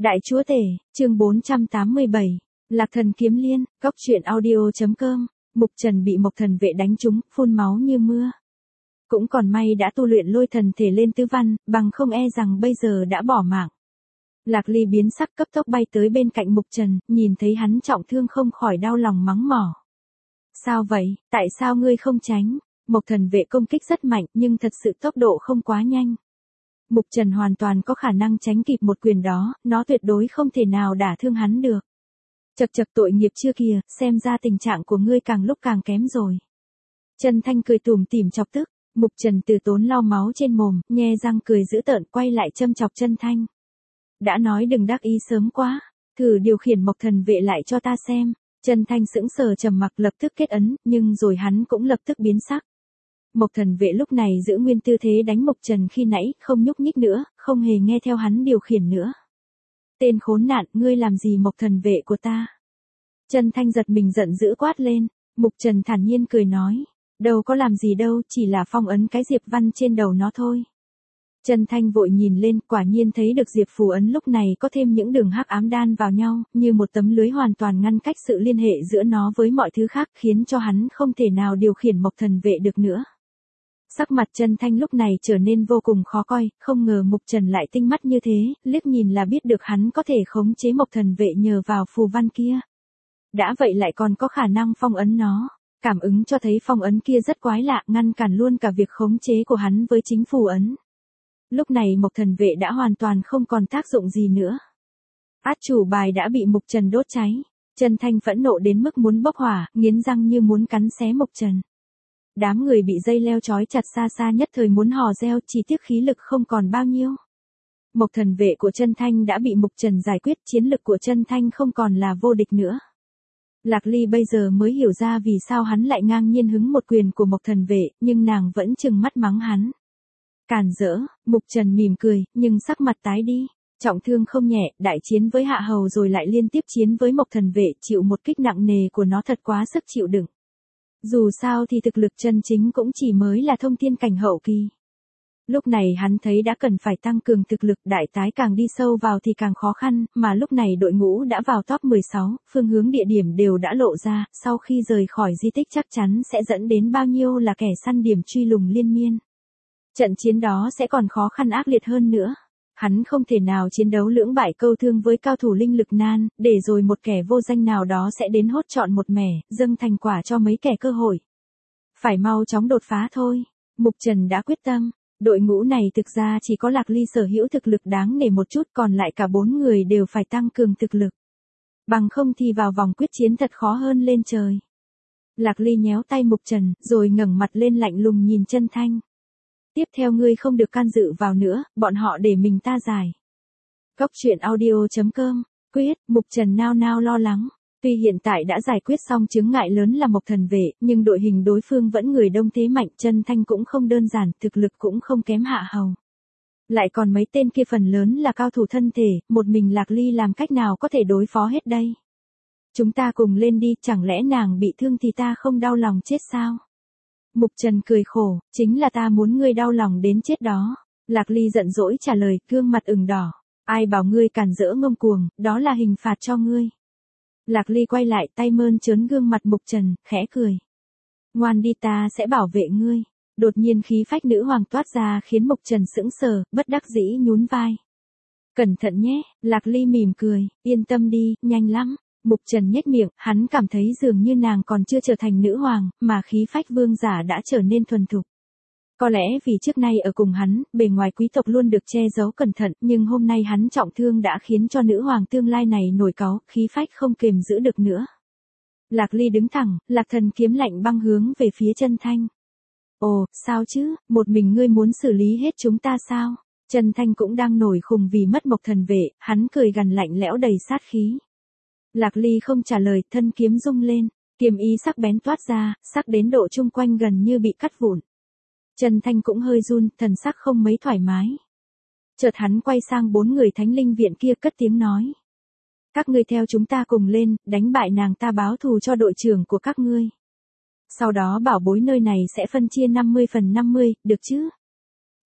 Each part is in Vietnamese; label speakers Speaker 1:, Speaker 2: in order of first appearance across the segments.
Speaker 1: Đại chúa tể, chương 487, Lạc thần kiếm liên, góc truyện audio.com, Mục Trần bị Mộc Thần Vệ đánh trúng, phun máu như mưa. Cũng còn may đã tu luyện lôi thần thể lên tứ văn, bằng không e rằng bây giờ đã bỏ mạng. Lạc Ly biến sắc cấp tốc bay tới bên cạnh Mục Trần, nhìn thấy hắn trọng thương không khỏi đau lòng mắng mỏ. Sao vậy, tại sao ngươi không tránh? Mộc Thần Vệ công kích rất mạnh nhưng thật sự tốc độ không quá nhanh. Mục Trần hoàn toàn có khả năng tránh kịp một quyền đó, nó tuyệt đối không thể nào đả thương hắn được. Chậc chậc tội nghiệp chưa kìa, xem ra tình trạng của ngươi càng lúc càng kém rồi. Trần Thanh cười tủm tỉm chọc tức, Mục Trần từ tốn lau máu trên mồm, nhe răng cười dữ tợn quay lại châm chọc Trần Thanh. Đã nói đừng đắc ý sớm quá, thử điều khiển Mộc Thần Vệ lại cho ta xem. Trần Thanh sững sờ trầm mặc lập tức kết ấn, nhưng rồi hắn cũng lập tức biến sắc. Mộc Thần Vệ lúc này giữ nguyên tư thế đánh Mộc Trần khi nãy, không nhúc nhích nữa, không hề nghe theo hắn điều khiển nữa. Tên khốn nạn, ngươi làm gì Mộc Thần Vệ của ta? Trần Thanh giật mình giận dữ quát lên, Mục Trần thản nhiên cười nói, đâu có làm gì đâu, chỉ là phong ấn cái diệp văn trên đầu nó thôi. Trần Thanh vội nhìn lên, quả nhiên thấy được diệp phù ấn lúc này có thêm những đường hắc ám đan vào nhau, như một tấm lưới hoàn toàn ngăn cách sự liên hệ giữa nó với mọi thứ khác, khiến cho hắn không thể nào điều khiển Mộc Thần Vệ được nữa. Sắc mặt Trần Thanh lúc này trở nên vô cùng khó coi, không ngờ Mục Trần lại tinh mắt như thế, liếc nhìn là biết được hắn có thể khống chế Mộc Thần Vệ nhờ vào phù văn kia. Đã vậy lại còn có khả năng phong ấn nó. Cảm ứng cho thấy phong ấn kia rất quái lạ, ngăn cản luôn cả việc khống chế của hắn với chính phù ấn. Lúc này Mộc Thần Vệ đã hoàn toàn không còn tác dụng gì nữa. Át chủ bài đã bị Mục Trần đốt cháy. Trần Thanh phẫn nộ đến mức muốn bốc hỏa, nghiến răng như muốn cắn xé Mục Trần. Đám người bị dây leo trói chặt xa xa nhất thời muốn hò reo, chỉ tiếc khí lực không còn bao nhiêu. Mộc Thần Vệ của Trần Thanh đã bị Mục Trần giải quyết, chiến lực của Trần Thanh không còn là vô địch nữa. Lạc Ly bây giờ mới hiểu ra vì sao hắn lại ngang nhiên hứng một quyền của Mộc Thần Vệ, nhưng nàng vẫn trừng mắt mắng hắn. Càn rỡ, Mục Trần mỉm cười, nhưng sắc mặt tái đi. Trọng thương không nhẹ, đại chiến với Hạ Hầu rồi lại liên tiếp chiến với Mộc Thần Vệ, chịu một kích nặng nề của nó thật quá sức chịu đựng. Dù sao thì thực lực chân chính cũng chỉ mới là thông thiên cảnh hậu kỳ. Lúc này hắn thấy đã cần phải tăng cường thực lực, đại tái càng đi sâu vào thì càng khó khăn, mà lúc này đội ngũ đã vào top 16, phương hướng địa điểm đều đã lộ ra, sau khi rời khỏi di tích chắc chắn sẽ dẫn đến bao nhiêu là kẻ săn điểm truy lùng liên miên. Trận chiến đó sẽ còn khó khăn ác liệt hơn nữa. Hắn không thể nào chiến đấu lưỡng bại câu thương với cao thủ linh lực nan, để rồi một kẻ vô danh nào đó sẽ đến hốt trọn một mẻ, dâng thành quả cho mấy kẻ cơ hội. Phải mau chóng đột phá thôi. Mục Trần đã quyết tâm. Đội ngũ này thực ra chỉ có Lạc Ly sở hữu thực lực đáng nể một chút, còn lại cả 4 người đều phải tăng cường thực lực. Bằng không thì vào vòng quyết chiến thật khó hơn lên trời. Lạc Ly nhéo tay Mục Trần, rồi ngẩng mặt lên lạnh lùng nhìn Trần Thanh. Tiếp theo ngươi không được can dự vào nữa, bọn họ để mình ta giải. Góc truyện audio.com, quyết, Mục Trần nao nao lo lắng. Tuy hiện tại đã giải quyết xong chướng ngại lớn là Mộc Thần Vệ, nhưng đội hình đối phương vẫn người đông thế mạnh, Trần Thanh cũng không đơn giản, thực lực cũng không kém Hạ Hầu. Lại còn mấy tên kia phần lớn là cao thủ thân thể, một mình Lạc Ly làm cách nào có thể đối phó hết đây? Chúng ta cùng lên đi, chẳng lẽ nàng bị thương thì ta không đau lòng chết sao? Mục Trần cười khổ, chính là ta muốn ngươi đau lòng đến chết đó. Lạc Ly giận dỗi trả lời, gương mặt ửng đỏ. Ai bảo ngươi càn rỡ ngông cuồng, đó là hình phạt cho ngươi. Lạc Ly quay lại, tay mơn trớn gương mặt Mục Trần, khẽ cười. Ngoan đi, ta sẽ bảo vệ ngươi. Đột nhiên khí phách nữ hoàng toát ra khiến Mục Trần sững sờ, bất đắc dĩ nhún vai. Cẩn thận nhé, Lạc Ly mỉm cười, yên tâm đi, nhanh lắm. Mục Trần nhếch miệng, hắn cảm thấy dường như nàng còn chưa trở thành nữ hoàng, mà khí phách vương giả đã trở nên thuần thục. Có lẽ vì trước nay ở cùng hắn, bề ngoài quý tộc luôn được che giấu cẩn thận, nhưng hôm nay hắn trọng thương đã khiến cho nữ hoàng tương lai này nổi cáu, khí phách không kềm giữ được nữa. Lạc Ly đứng thẳng, Lạc thần kiếm lạnh băng hướng về phía Trần Thanh. Ồ, sao chứ, một mình ngươi muốn xử lý hết chúng ta sao? Trần Thanh cũng đang nổi khùng vì mất Mộc Thần Vệ, hắn cười gằn lạnh lẽo đầy sát khí. Lạc Ly không trả lời, thân kiếm rung lên, kiếm ý sắc bén toát ra, sắc đến độ chung quanh gần như bị cắt vụn. Trần Thanh cũng hơi run, thần sắc không mấy thoải mái. Chợt hắn quay sang 4 người thánh linh viện kia cất tiếng nói. Các ngươi theo chúng ta cùng lên, đánh bại nàng ta báo thù cho đội trưởng của các ngươi. Sau đó bảo bối nơi này sẽ phân chia 50/50, được chứ?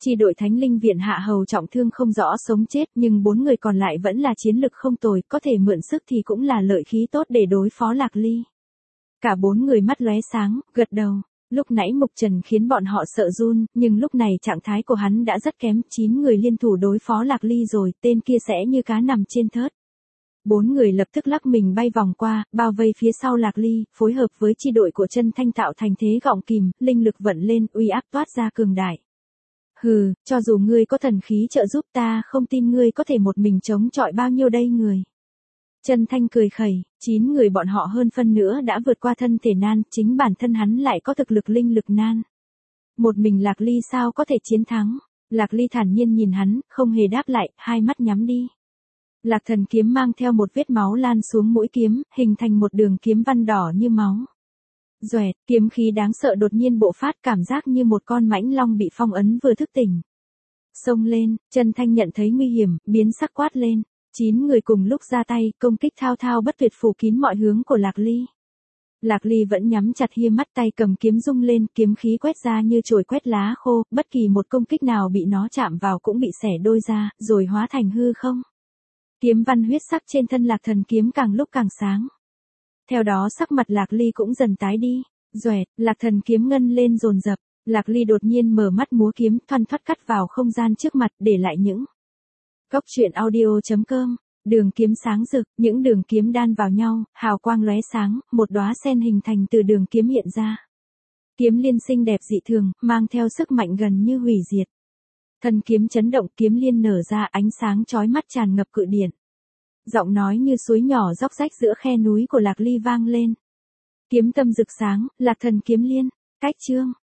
Speaker 1: Chi đội Thánh Linh Viện Hạ Hầu trọng thương không rõ sống chết, nhưng 4 người còn lại vẫn là chiến lực không tồi, có thể mượn sức thì cũng là lợi khí tốt để đối phó Lạc Ly. Cả 4 người mắt lóe sáng, gật đầu. Lúc nãy Mục Trần khiến bọn họ sợ run, nhưng lúc này trạng thái của hắn đã rất kém, 9 người liên thủ đối phó Lạc Ly rồi, tên kia sẽ như cá nằm trên thớt. 4 người lập tức lắc mình bay vòng qua, bao vây phía sau Lạc Ly, phối hợp với chi đội của Chân Thanh tạo thành thế gọng kìm, linh lực vận lên, uy áp toát ra cường đại. Hừ, cho dù ngươi có thần khí trợ giúp ta không tin ngươi có thể một mình chống chọi bao nhiêu đây người. Chân Thanh cười khẩy, 9 người bọn họ hơn phân nữa đã vượt qua thân thể nan, chính bản thân hắn lại có thực lực linh lực nan. Một mình Lạc Ly sao có thể chiến thắng? Lạc Ly thản nhiên nhìn hắn, không hề đáp lại, hai mắt nhắm đi. Lạc Thần kiếm mang theo một vết máu lan xuống mũi kiếm, hình thành một đường kiếm văn đỏ như máu. Doẹt, kiếm khí đáng sợ đột nhiên bộc phát, cảm giác như một con mãnh long bị phong ấn vừa thức tỉnh. Xông lên, Chân Thanh nhận thấy nguy hiểm, biến sắc quát lên. 9 người cùng lúc ra tay, công kích thao thao bất tuyệt phủ kín mọi hướng của Lạc Ly. Lạc Ly vẫn nhắm chặt hia mắt, tay cầm kiếm rung lên, kiếm khí quét ra như chổi quét lá khô, bất kỳ một công kích nào bị nó chạm vào cũng bị xẻ đôi ra, rồi hóa thành hư không. Kiếm văn huyết sắc trên thân Lạc Thần kiếm càng lúc càng sáng. Theo đó sắc mặt Lạc Ly cũng dần tái đi. Doẹt, Lạc Thần kiếm ngân lên dồn dập. Lạc Ly đột nhiên mở mắt múa kiếm, thoăn thoắt cắt vào không gian trước mặt, để lại những Góc truyện audio.com. Đường kiếm sáng rực, những đường kiếm đan vào nhau, hào quang lóe sáng, một đóa sen hình thành từ đường kiếm hiện ra. Kiếm liên xinh đẹp dị thường, mang theo sức mạnh gần như hủy diệt. Thân kiếm chấn động, kiếm liên nở ra, ánh sáng chói mắt tràn ngập cự điện. Giọng nói như suối nhỏ róc rách giữa khe núi của Lạc Ly vang lên. Kiếm tâm rực sáng, Lạc Thần kiếm liên. Cách chương